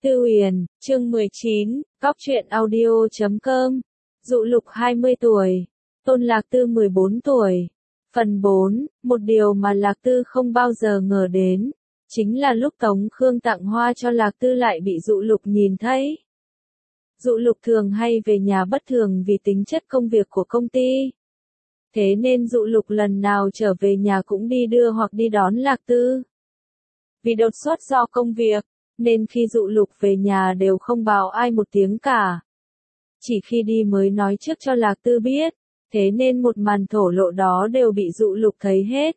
Tư Uyển, chương 19, Góc truyện audio.com. Dụ Lục 20 tuổi, Tôn Lạc Tư 14 tuổi. Phần 4, một điều mà Lạc Tư không bao giờ ngờ đến, chính là lúc Tống Khương tặng hoa cho Lạc Tư lại bị Dụ Lục nhìn thấy. Dụ Lục thường hay về nhà bất thường vì tính chất công việc của công ty. Thế nên Dụ Lục lần nào trở về nhà cũng đi đưa hoặc đi đón Lạc Tư. Vì đột xuất do công việc, nên khi Dụ Lục về nhà đều không bảo ai một tiếng cả. Chỉ khi đi mới nói trước cho Lạc Tư biết, thế nên một màn thổ lộ đó đều bị Dụ Lục thấy hết.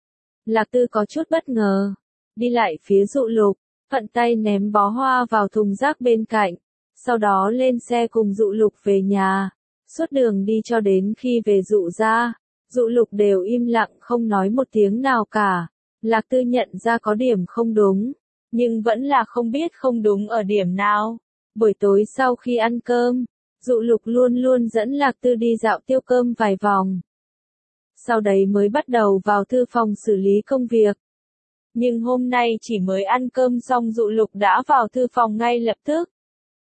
Lạc Tư có chút bất ngờ, đi lại phía Dụ Lục, thuận tay ném bó hoa vào thùng rác bên cạnh, sau đó lên xe cùng Dụ Lục về nhà. Suốt đường đi cho đến khi về Dụ ra, Dụ Lục đều im lặng không nói một tiếng nào cả. Lạc Tư nhận ra có điểm không đúng, nhưng vẫn là không biết không đúng ở điểm nào. Buổi tối sau khi ăn cơm, Dụ Lục luôn luôn dẫn Lạc Tư đi dạo tiêu cơm vài vòng. Sau đấy mới bắt đầu vào thư phòng xử lý công việc. Nhưng hôm nay chỉ mới ăn cơm xong Dụ Lục đã vào thư phòng ngay lập tức.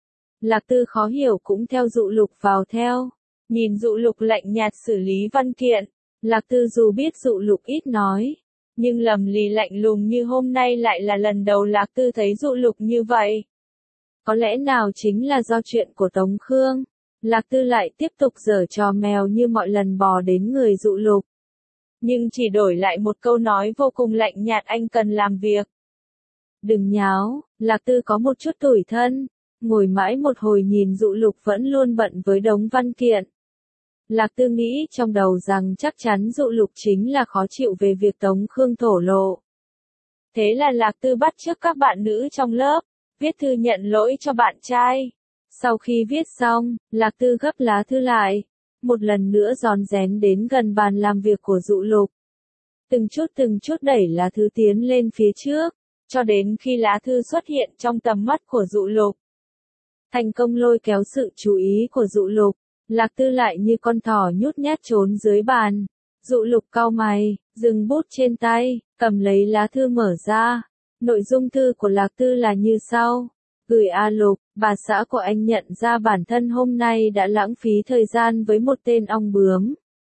Lạc Tư khó hiểu cũng theo Dụ Lục vào theo. Nhìn Dụ Lục lạnh nhạt xử lý văn kiện, Lạc Tư dù biết Dụ Lục ít nói, nhưng lầm lì lạnh lùng như hôm nay lại là lần đầu Lạc Tư thấy Dụ Lục như vậy. Có lẽ nào chính là do chuyện của Tống Khương, Lạc Tư lại tiếp tục giở trò mèo như mọi lần bò đến người Dụ Lục. Nhưng chỉ đổi lại một câu nói vô cùng lạnh nhạt: anh cần làm việc. Đừng nháo, Lạc Tư có một chút tủi thân, ngồi mãi một hồi nhìn Dụ Lục vẫn luôn bận với đống văn kiện. Lạc Tư nghĩ trong đầu rằng chắc chắn Dụ Lục chính là khó chịu về việc Tống Khương thổ lộ. Thế là Lạc Tư bắt chước các bạn nữ trong lớp, viết thư nhận lỗi cho bạn trai. Sau khi viết xong, Lạc Tư gấp lá thư lại, một lần nữa rón rén đến gần bàn làm việc của Dụ Lục. Từng chút đẩy lá thư tiến lên phía trước, cho đến khi lá thư xuất hiện trong tầm mắt của Dụ Lục. Thành công lôi kéo sự chú ý của Dụ Lục. Lạc Tư lại như con thỏ nhút nhát trốn dưới bàn. Dụ Lục cau mày, dừng bút trên tay, cầm lấy lá thư mở ra. Nội dung thư của Lạc Tư là như sau. Gửi A Lục, bà xã của anh nhận ra bản thân hôm nay đã lãng phí thời gian với một tên ong bướm.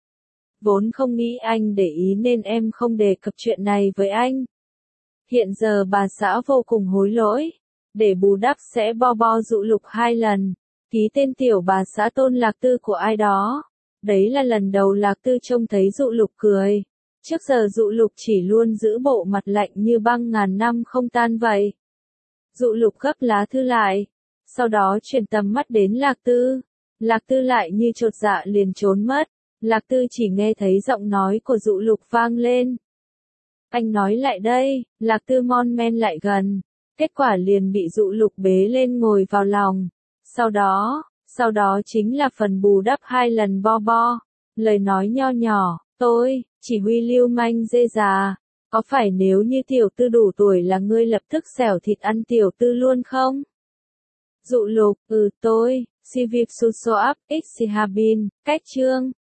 Vốn không nghĩ anh để ý nên em không đề cập chuyện này với anh. Hiện giờ bà xã vô cùng hối lỗi. Để bù đắp sẽ bo Dụ Lục 2 lần. Ký tên tiểu bà xã Tôn Lạc Tư của ai đó. Đấy là lần đầu Lạc Tư trông thấy Dụ Lục cười. Trước giờ Dụ Lục chỉ luôn giữ bộ mặt lạnh như băng ngàn năm không tan vậy. Dụ Lục gấp lá thư lại, sau đó chuyển tầm mắt đến Lạc Tư. Lạc Tư lại như chột dạ liền trốn mất. Lạc Tư chỉ nghe thấy giọng nói của Dụ Lục vang lên. Anh nói lại đây. Lạc Tư mon men lại gần. Kết quả liền bị Dụ Lục bế lên ngồi vào lòng. Sau đó chính là phần bù đắp 2 lần bo. Lời nói nho nhỏ, tôi, chỉ huy lưu manh dê già. Có phải nếu như tiểu tư đủ tuổi là ngươi lập tức xẻo thịt ăn tiểu tư luôn không? Dụ Lục, tôi, si việc su so up, x si habin, cách chương.